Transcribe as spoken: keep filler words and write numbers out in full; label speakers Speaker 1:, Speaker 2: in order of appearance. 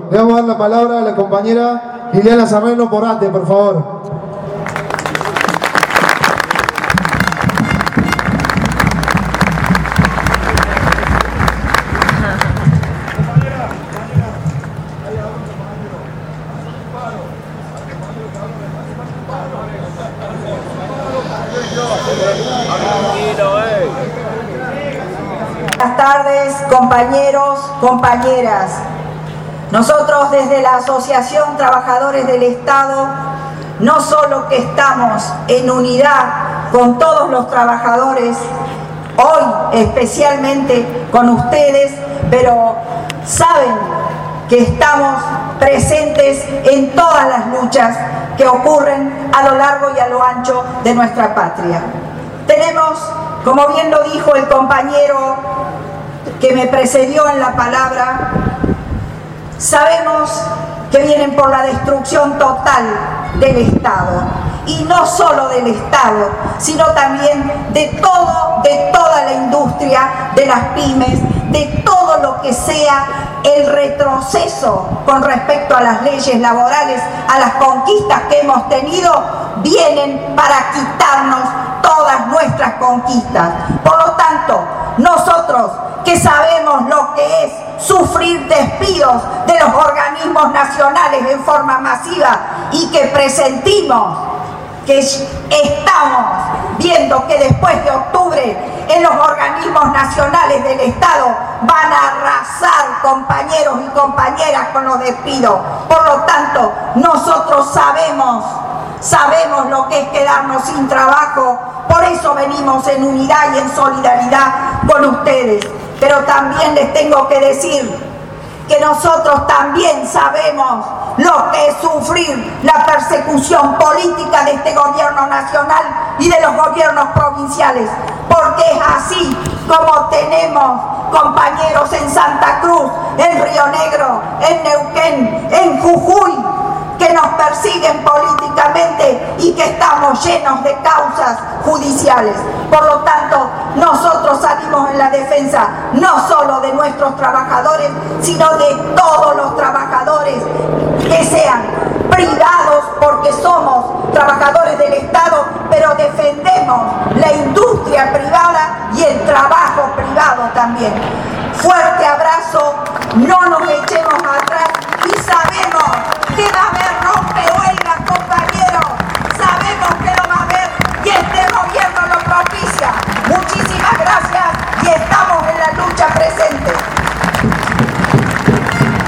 Speaker 1: Le vamos a dar la palabra a la compañera Liliana Sarreno Porate, por favor.
Speaker 2: Buenas tardes, compañeros, compañeras. Nosotros desde la Asociación Trabajadores del Estado no solo que estamos en unidad con todos los trabajadores, hoy especialmente con ustedes, pero saben que estamos presentes en todas las luchas que ocurren a lo largo y a lo ancho de nuestra patria. Tenemos, como bien lo dijo el compañero que me precedió en la palabra, sabemos que vienen por la destrucción total del Estado, y no solo del Estado, sino también de todo, de toda la industria, de las pymes, de todo lo que sea el retroceso con respecto a las leyes laborales, a las conquistas que hemos tenido, vienen para quitarnos todas nuestras conquistas. Por lo tanto, nosotros que sabemos lo que es sufrir despidos de los organismos nacionales en forma masiva y que presentimos que estamos viendo que después de octubre en los organismos nacionales del Estado van a arrasar, compañeros y compañeras, con los despidos. Por lo tanto, nosotros sabemos, sabemos lo que es quedarnos sin trabajo, por eso venimos en unidad y en solidaridad con ustedes. Pero también les tengo que decir que nosotros también sabemos lo que es sufrir la persecución política de este gobierno nacional y de los gobiernos provinciales, porque es así como tenemos compañeros en Santa Cruz, en Río Negro, en Neuquén, en Jujuy, que nos persiguen políticamente y que estamos llenos de causas judiciales. Por lo tanto, nosotros salimos en la defensa no solo de nuestros trabajadores, sino de todos los trabajadores que sean privados, porque somos trabajadores del Estado, pero defendemos la industria privada y el trabajo privado también. Fuerte abrazo, no nos echemos